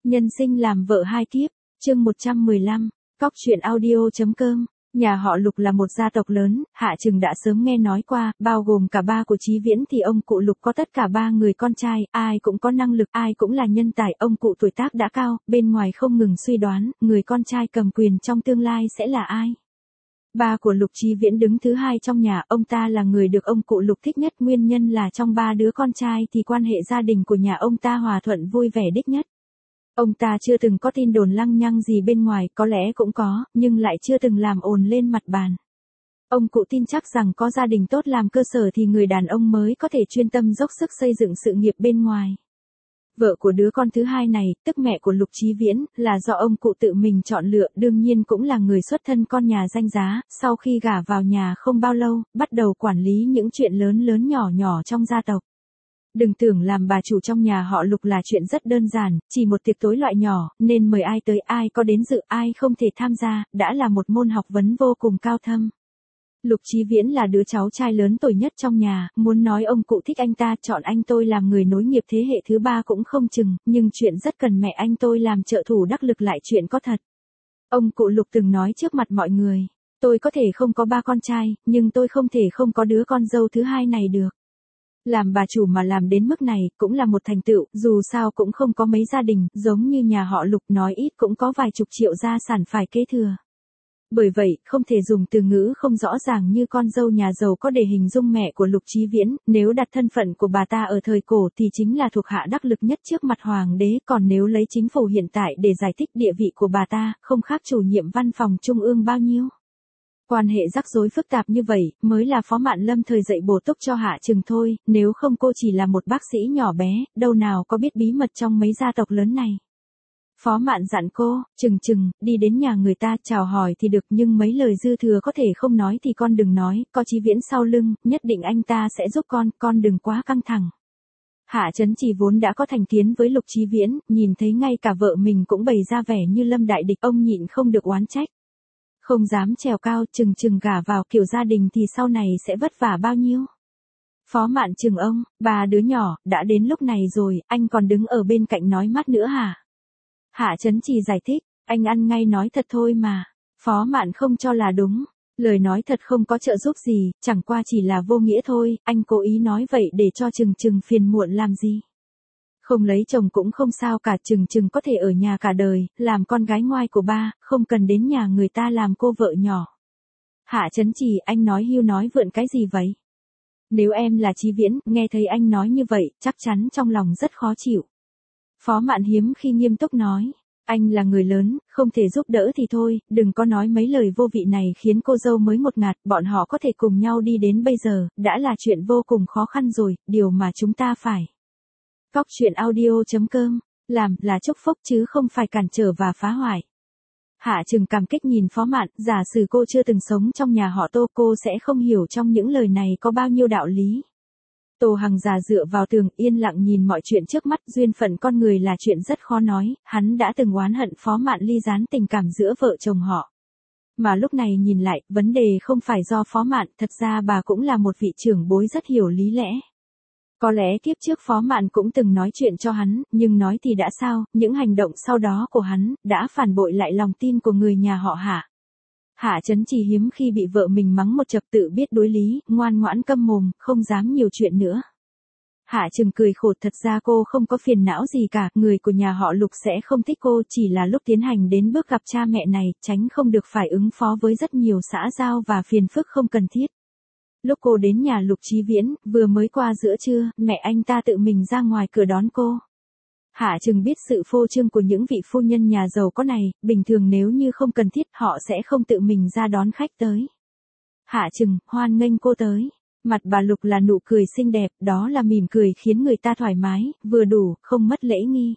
Nhân sinh làm vợ hai kiếp, chương 115, cóc truyện audio.com. Nhà họ Lục là một gia tộc lớn, Hạ Trừng đã sớm nghe nói qua, bao gồm cả ba của Chí Viễn thì ông cụ Lục có tất cả ba người con trai, ai cũng có năng lực, ai cũng là nhân tài, ông cụ tuổi tác đã cao, bên ngoài không ngừng suy đoán, người con trai cầm quyền trong tương lai sẽ là ai. Ba của Lục Chí Viễn đứng thứ hai trong nhà, ông ta là người được ông cụ Lục thích nhất, nguyên nhân là trong ba đứa con trai thì quan hệ gia đình của nhà ông ta hòa thuận vui vẻ đích nhất. Ông ta chưa từng có tin đồn lăng nhăng gì bên ngoài, có lẽ cũng có, nhưng lại chưa từng làm ồn lên mặt bàn. Ông cụ tin chắc rằng có gia đình tốt làm cơ sở thì người đàn ông mới có thể chuyên tâm dốc sức xây dựng sự nghiệp bên ngoài. Vợ của đứa con thứ hai này, tức mẹ của Lục Chí Viễn, là do ông cụ tự mình chọn lựa, đương nhiên cũng là người xuất thân con nhà danh giá, sau khi gả vào nhà không bao lâu, bắt đầu quản lý những chuyện lớn lớn nhỏ nhỏ trong gia tộc. Đừng tưởng làm bà chủ trong nhà họ Lục là chuyện rất đơn giản, chỉ một tiệc tối loại nhỏ, nên mời ai tới ai có đến dự ai không thể tham gia, đã là một môn học vấn vô cùng cao thâm. Lục Chí Viễn là đứa cháu trai lớn tuổi nhất trong nhà, muốn nói ông cụ thích anh ta chọn anh tôi làm người nối nghiệp thế hệ thứ ba cũng không chừng, nhưng chuyện rất cần mẹ anh tôi làm trợ thủ đắc lực lại chuyện có thật. Ông cụ Lục từng nói trước mặt mọi người, tôi có thể không có ba con trai, nhưng tôi không thể không có đứa con dâu thứ hai này được. Làm bà chủ mà làm đến mức này cũng là một thành tựu, dù sao cũng không có mấy gia đình, giống như nhà họ Lục nói ít cũng có vài chục triệu gia sản phải kế thừa. Bởi vậy, không thể dùng từ ngữ không rõ ràng như con dâu nhà giàu có để hình dung mẹ của Lục Chí Viễn, nếu đặt thân phận của bà ta ở thời cổ thì chính là thuộc hạ đắc lực nhất trước mặt hoàng đế, còn nếu lấy chính phủ hiện tại để giải thích địa vị của bà ta, không khác chủ nhiệm văn phòng trung ương bao nhiêu. Quan hệ rắc rối phức tạp như vậy, mới là Phó Mạn Lâm thời dậy bổ túc cho Hạ Trừng thôi, nếu không cô chỉ là một bác sĩ nhỏ bé, đâu nào có biết bí mật trong mấy gia tộc lớn này. Phó Mạn dặn cô, Trừng, đi đến nhà người ta chào hỏi thì được nhưng mấy lời dư thừa có thể không nói thì con đừng nói, có Chí Viễn sau lưng, nhất định anh ta sẽ giúp con đừng quá căng thẳng. Hạ Chấn Chỉ vốn đã có thành kiến với Lục Chí Viễn, nhìn thấy ngay cả vợ mình cũng bày ra vẻ như lâm đại địch, ông nhịn không được oán trách. Không dám trèo cao, Trừng gả vào kiểu gia đình thì sau này sẽ vất vả bao nhiêu. Phó Mạn chừng ông, ba đứa nhỏ, đã đến lúc này rồi, anh còn đứng ở bên cạnh nói mát nữa hả? Hạ Chấn Chỉ giải thích, anh ăn ngay nói thật thôi mà. Phó Mạn không cho là đúng, lời nói thật không có trợ giúp gì, chẳng qua chỉ là vô nghĩa thôi, anh cố ý nói vậy để cho Trừng phiền muộn làm gì. Không lấy chồng cũng không sao cả, Trừng có thể ở nhà cả đời, làm con gái ngoai của ba, không cần đến nhà người ta làm cô vợ nhỏ. Hạ Chấn Chỉ, anh nói hưu nói vượn cái gì vậy? Nếu em là Chí Viễn, nghe thấy anh nói như vậy, chắc chắn trong lòng rất khó chịu. Phó Mạn hiếm khi nghiêm túc nói, anh là người lớn, không thể giúp đỡ thì thôi, đừng có nói mấy lời vô vị này khiến cô dâu mới ngột ngạt, bọn họ có thể cùng nhau đi đến bây giờ, đã là chuyện vô cùng khó khăn rồi, điều mà chúng ta phải. Cóc truyện audio.com, làm là chúc phúc chứ không phải cản trở và phá hoại. Hạ Trừng cảm kích nhìn Phó Mạn, giả sử cô chưa từng sống trong nhà họ Tô cô sẽ không hiểu trong những lời này có bao nhiêu đạo lý. Tô Hằng già dựa vào tường yên lặng nhìn mọi chuyện trước mắt, duyên phận con người là chuyện rất khó nói, hắn đã từng oán hận Phó Mạn ly gián tình cảm giữa vợ chồng họ. Mà lúc này nhìn lại, vấn đề không phải do Phó Mạn, thật ra bà cũng là một vị trưởng bối rất hiểu lý lẽ. Có lẽ kiếp trước Phó Mạn cũng từng nói chuyện cho hắn, nhưng nói thì đã sao, những hành động sau đó của hắn, đã phản bội lại lòng tin của người nhà họ Hạ. Hạ Chấn Chỉ hiếm khi bị vợ mình mắng một chập tự biết đối lý, ngoan ngoãn câm mồm, không dám nhiều chuyện nữa. Hạ Trừng cười khổ, thật ra cô không có phiền não gì cả, người của nhà họ Lục sẽ không thích cô, chỉ là lúc tiến hành đến bước gặp cha mẹ này, tránh không được phải ứng phó với rất nhiều xã giao và phiền phức không cần thiết. Lúc cô đến nhà Lục Chí Viễn, vừa mới qua giữa trưa, mẹ anh ta tự mình ra ngoài cửa đón cô. Hạ Trừng biết sự phô trương của những vị phu nhân nhà giàu có này, bình thường nếu như không cần thiết họ sẽ không tự mình ra đón khách tới. Hạ Trừng, hoan nghênh cô tới. Mặt bà Lục là nụ cười xinh đẹp, đó là mỉm cười khiến người ta thoải mái, vừa đủ, không mất lễ nghi.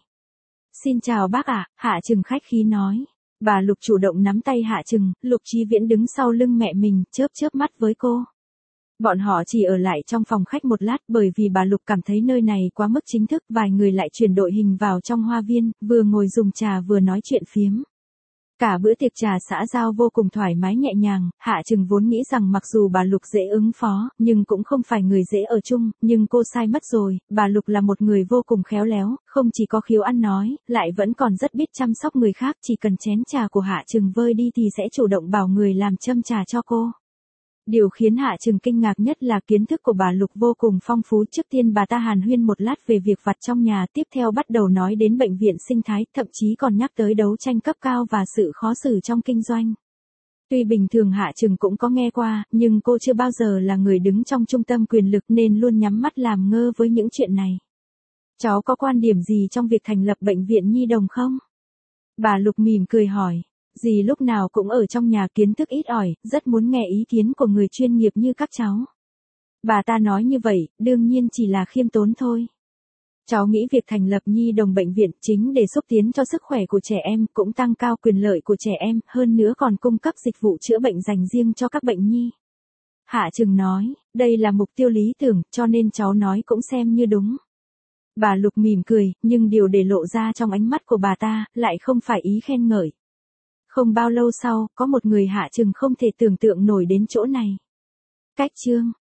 Xin chào bác ạ, Hạ Trừng khách khí nói. Bà Lục chủ động nắm tay Hạ Trừng, Lục Chí Viễn đứng sau lưng mẹ mình, chớp mắt với cô. Bọn họ chỉ ở lại trong phòng khách một lát bởi vì bà Lục cảm thấy nơi này quá mức chính thức, vài người lại chuyển đội hình vào trong hoa viên, vừa ngồi dùng trà vừa nói chuyện phiếm. Cả bữa tiệc trà xã giao vô cùng thoải mái nhẹ nhàng, Hạ Trừng vốn nghĩ rằng mặc dù bà Lục dễ ứng phó, nhưng cũng không phải người dễ ở chung, nhưng cô sai mất rồi, bà Lục là một người vô cùng khéo léo, không chỉ có khiếu ăn nói, lại vẫn còn rất biết chăm sóc người khác, chỉ cần chén trà của Hạ Trừng vơi đi thì sẽ chủ động bảo người làm châm trà cho cô. Điều khiến Hạ Trừng kinh ngạc nhất là kiến thức của bà Lục vô cùng phong phú. Trước tiên bà ta hàn huyên một lát về việc vặt trong nhà, tiếp theo bắt đầu nói đến bệnh viện sinh thái, thậm chí còn nhắc tới đấu tranh cấp cao và sự khó xử trong kinh doanh. Tuy bình thường Hạ Trừng cũng có nghe qua, nhưng cô chưa bao giờ là người đứng trong trung tâm quyền lực nên luôn nhắm mắt làm ngơ với những chuyện này. Cháu có quan điểm gì trong việc thành lập bệnh viện nhi đồng không? Bà Lục mỉm cười hỏi. Dì lúc nào cũng ở trong nhà, kiến thức ít ỏi, rất muốn nghe ý kiến của người chuyên nghiệp như các cháu. Bà ta nói như vậy, đương nhiên chỉ là khiêm tốn thôi. Cháu nghĩ việc thành lập nhi đồng bệnh viện chính để xúc tiến cho sức khỏe của trẻ em, cũng tăng cao quyền lợi của trẻ em, hơn nữa còn cung cấp dịch vụ chữa bệnh dành riêng cho các bệnh nhi. Hạ Trừng nói, đây là mục tiêu lý tưởng, cho nên cháu nói cũng xem như đúng. Bà Lục mỉm cười, nhưng điều để lộ ra trong ánh mắt của bà ta, lại không phải ý khen ngợi. Không bao lâu sau, có một người Hạ Trừng không thể tưởng tượng nổi đến chỗ này. Cách chương